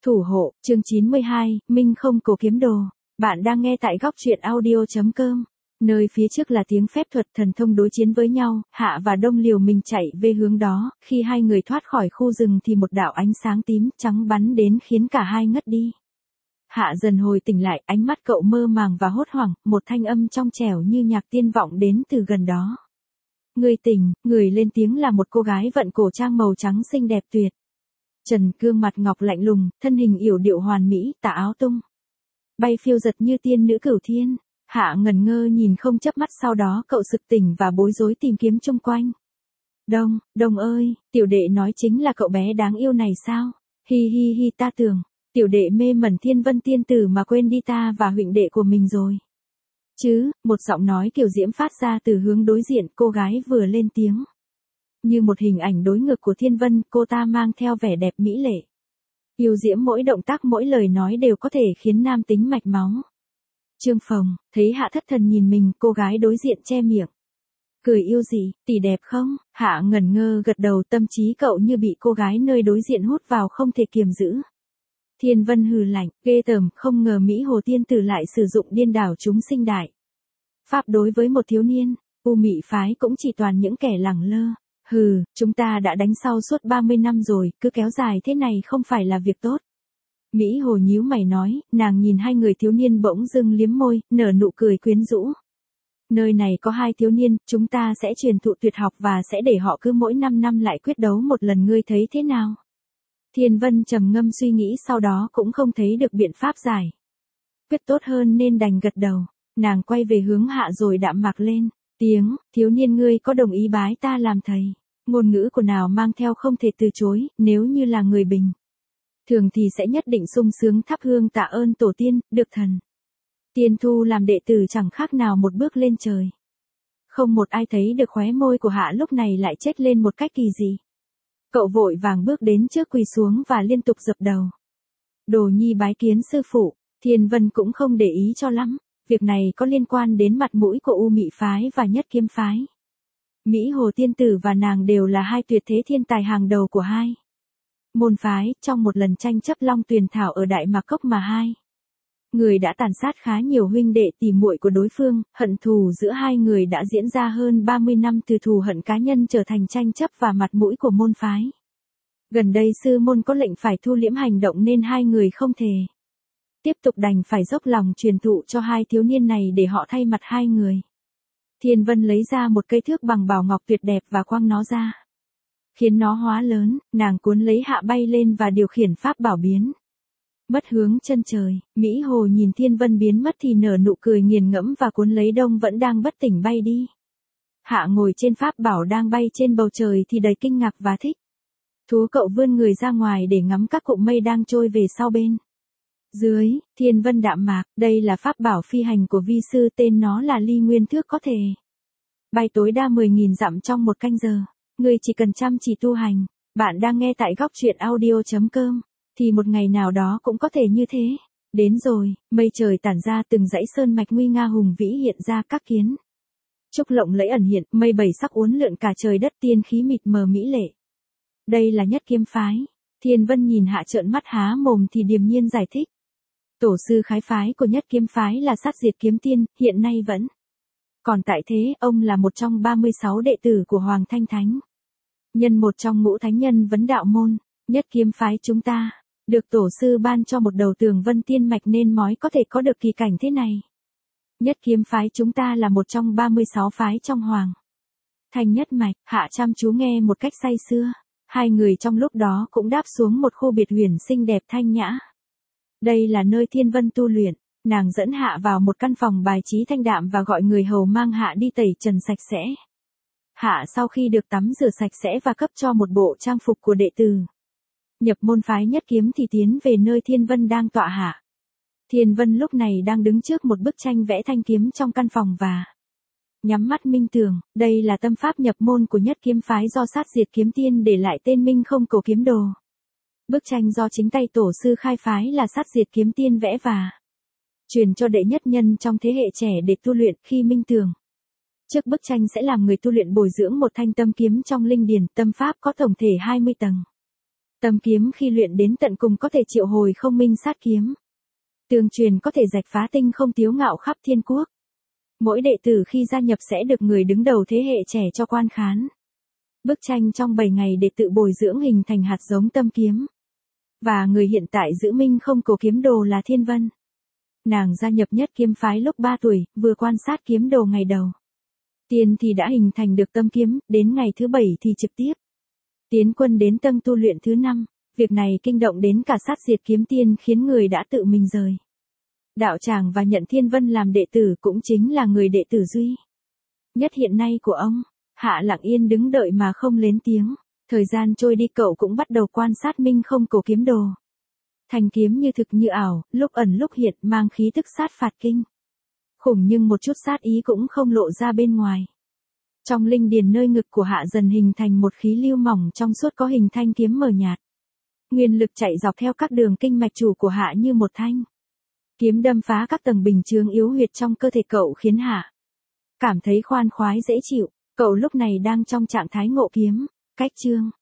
Thủ hộ, chương 92, Minh không cổ kiếm đồ. Bạn đang nghe tại góc truyện audio.com. Nơi phía trước là tiếng phép thuật thần thông đối chiến với nhau, Hạ và Đông liều mình chạy về hướng đó, khi hai người thoát khỏi khu rừng thì một đạo ánh sáng tím trắng bắn đến khiến cả hai ngất đi. Hạ dần hồi tỉnh lại, ánh mắt cậu mơ màng và hốt hoảng, một thanh âm trong trẻo như nhạc tiên vọng đến từ gần đó. Người tỉnh, người lên tiếng là một cô gái vận cổ trang màu trắng xinh đẹp tuyệt. Trần gương mặt ngọc lạnh lùng, thân hình yểu điệu hoàn mỹ, tà áo tung. Bay phiêu giật như tiên nữ cửu thiên. Hạ ngẩn ngơ nhìn không chớp mắt, sau đó cậu sực tỉnh và bối rối tìm kiếm chung quanh. Đông ơi, tiểu đệ nói chính là cậu bé đáng yêu này sao? Hi hi hi, ta tưởng, tiểu đệ mê mẩn Thiên Vân tiên tử mà quên đi ta và huynh đệ của mình rồi. Chứ, một giọng nói kiều diễm phát ra từ hướng đối diện, cô gái vừa lên tiếng. Như một hình ảnh đối ngược của Thiên Vân, cô ta mang theo vẻ đẹp mỹ lệ. Yêu diễm, mỗi động tác mỗi lời nói đều có thể khiến nam tính mạch máu. Trương Phồng, thấy Hạ thất thần nhìn mình, cô gái đối diện che miệng. Cười yêu gì, tỷ đẹp không? Hạ ngẩn ngơ gật đầu, tâm trí cậu như bị cô gái nơi đối diện hút vào không thể kiềm giữ. Thiên Vân hừ lạnh, ghê tởm, không ngờ Mỹ Hồ tiên tử lại sử dụng điên đảo chúng sinh đại pháp đối với một thiếu niên. U Mị phái cũng chỉ toàn những kẻ lẳng lơ. Hừ, chúng ta đã đánh sau suốt 30 năm rồi, cứ kéo dài thế này không phải là việc tốt. Mỹ Hồ nhíu mày nói, nàng nhìn hai người thiếu niên bỗng dưng liếm môi, nở nụ cười quyến rũ. Nơi này có hai thiếu niên, chúng ta sẽ truyền thụ tuyệt học và sẽ để họ cứ mỗi 5 năm lại quyết đấu một lần, ngươi thấy thế nào? Thiên Vân trầm ngâm suy nghĩ, sau đó cũng không thấy được biện pháp giải quyết tốt hơn nên đành gật đầu. Nàng quay về hướng Hạ rồi đạm mạc lên tiếng, thiếu niên, ngươi có đồng ý bái ta làm thầy? Ngôn ngữ của nào mang theo không thể từ chối, nếu như là người bình thường thì sẽ nhất định sung sướng thắp hương tạ ơn tổ tiên, được thần tiên thu làm đệ tử chẳng khác nào một bước lên trời. Không một ai thấy được khóe môi của Hạ lúc này lại chếch lên một cách kỳ dị. Cậu vội vàng bước đến trước, quỳ xuống và liên tục dập đầu. Đồ nhi bái kiến sư phụ. Thiên Vân cũng không để ý cho lắm. Việc này có liên quan đến mặt mũi của U Mị phái và Nhất Kiếm phái. Mỹ Hồ tiên tử và nàng đều là hai tuyệt thế thiên tài hàng đầu của hai môn phái, trong một lần tranh chấp Long Tuyền Thảo ở Đại Mạc Cốc mà hai người đã tàn sát khá nhiều huynh đệ tỉ muội của đối phương, hận thù giữa hai người đã diễn ra hơn 30 năm, từ thù hận cá nhân trở thành tranh chấp và mặt mũi của môn phái. Gần đây sư môn có lệnh phải thu liễm hành động nên hai người không thể tiếp tục, đành phải dốc lòng truyền thụ cho hai thiếu niên này để họ thay mặt hai người. Thiên Vân lấy ra một cây thước bằng bảo ngọc tuyệt đẹp và quăng nó ra. Khiến nó hóa lớn, nàng cuốn lấy Hạ bay lên và điều khiển pháp bảo biến mất hướng chân trời. Mỹ Hồ nhìn Thiên Vân biến mất thì nở nụ cười nghiền ngẫm và cuốn lấy Đông vẫn đang bất tỉnh bay đi. Hạ ngồi trên pháp bảo đang bay trên bầu trời thì đầy kinh ngạc và thích thú, cậu vươn người ra ngoài để ngắm các cụm mây đang trôi về sau bên dưới. Thiên Vân đạm mạc, đây là pháp bảo phi hành của vi sư, tên nó là Ly Nguyên Thước, có thể bay tối đa 10.000 dặm trong một canh giờ. Ngươi chỉ cần chăm chỉ tu hành. Bạn đang nghe tại góc truyện audio.com. Thì một ngày nào đó cũng có thể như thế. Đến rồi, mây trời tản ra, từng dãy sơn mạch nguy nga hùng vĩ hiện ra, các kiến trúc lộng lẫy ẩn hiện, mây bảy sắc uốn lượn cả trời đất, tiên khí mịt mờ mỹ lệ. Đây là Nhất Kiếm phái. Thiên Vân nhìn Hạ trợn mắt há mồm thì điềm nhiên giải thích. Tổ sư khái phái của Nhất Kiếm phái là Sát Diệt Kiếm Tiên, hiện nay vẫn còn tại thế. Ông là một trong 36 đệ tử của Hoàng Thanh Thánh Nhân, một trong ngũ thánh nhân vấn đạo môn. Nhất Kiếm phái chúng ta được tổ sư ban cho một đầu tường vân tiên mạch nên mới có thể có được kỳ cảnh thế này. Nhất Kiếm phái chúng ta là một trong 36 phái trong Hoàng Thanh Nhất mạch. Hạ chăm chú nghe một cách say sưa. Hai người trong lúc đó cũng đáp xuống một khu biệt huyền xinh đẹp thanh nhã. Đây là nơi Thiên Vân tu luyện. Nàng dẫn Hạ vào một căn phòng bài trí thanh đạm và gọi người hầu mang Hạ đi tẩy trần sạch sẽ. Hạ sau khi được tắm rửa sạch sẽ và cấp cho một bộ trang phục của đệ tử nhập môn phái Nhất Kiếm thì tiến về nơi Thiên Vân đang tọa hạ. Thiên Vân lúc này đang đứng trước một bức tranh vẽ thanh kiếm trong căn phòng và nhắm mắt minh tưởng. Đây là tâm pháp nhập môn của Nhất Kiếm phái do Sát Diệt Kiếm Tiên để lại, tên Minh không cổ kiếm đồ. Bức tranh do chính tay tổ sư khai phái là Sát Diệt Kiếm Tiên vẽ và truyền cho đệ nhất nhân trong thế hệ trẻ để tu luyện. Khi minh tưởng trước bức tranh sẽ làm người tu luyện bồi dưỡng một thanh tâm kiếm trong linh điển. Tâm pháp có tổng thể 20 tầng. Tâm kiếm khi luyện đến tận cùng có thể triệu hồi không minh sát kiếm. Tương truyền có thể rạch phá tinh không tiếu ngạo khắp thiên quốc. Mỗi đệ tử khi gia nhập sẽ được người đứng đầu thế hệ trẻ cho quan khán. Bức tranh trong 7 ngày để tự bồi dưỡng hình thành hạt giống tâm kiếm. Và người hiện tại giữ minh không cổ kiếm đồ là Thiên Vân. Nàng gia nhập Nhất Kiếm phái lúc 3 tuổi, vừa quan sát kiếm đồ ngày đầu. Tiên thì đã hình thành được tâm kiếm, đến ngày thứ 7 thì trực tiếp tiến quân đến tầng tu luyện thứ 5. Việc này kinh động đến cả Sát Diệt Kiếm Tiên khiến người đã tự mình rời đạo tràng và nhận Thiên Vân làm đệ tử, cũng chính là người đệ tử duy nhất hiện nay của ông. Hạ lặng yên đứng đợi mà không lên tiếng. Thời gian trôi đi, cậu cũng bắt đầu quan sát minh không cổ kiếm đồ. Thanh kiếm như thực như ảo, lúc ẩn lúc hiện, mang khí tức sát phạt kinh khủng, nhưng một chút sát ý cũng không lộ ra bên ngoài. Trong linh điền nơi ngực của Hạ dần hình thành một khí lưu mỏng trong suốt có hình thanh kiếm mờ nhạt. Nguyên lực chạy dọc theo các đường kinh mạch chủ của Hạ như một thanh kiếm đâm phá các tầng bình chướng yếu huyệt trong cơ thể cậu, khiến Hạ cảm thấy khoan khoái dễ chịu. Cậu lúc này đang trong trạng thái ngộ kiếm, cách chương.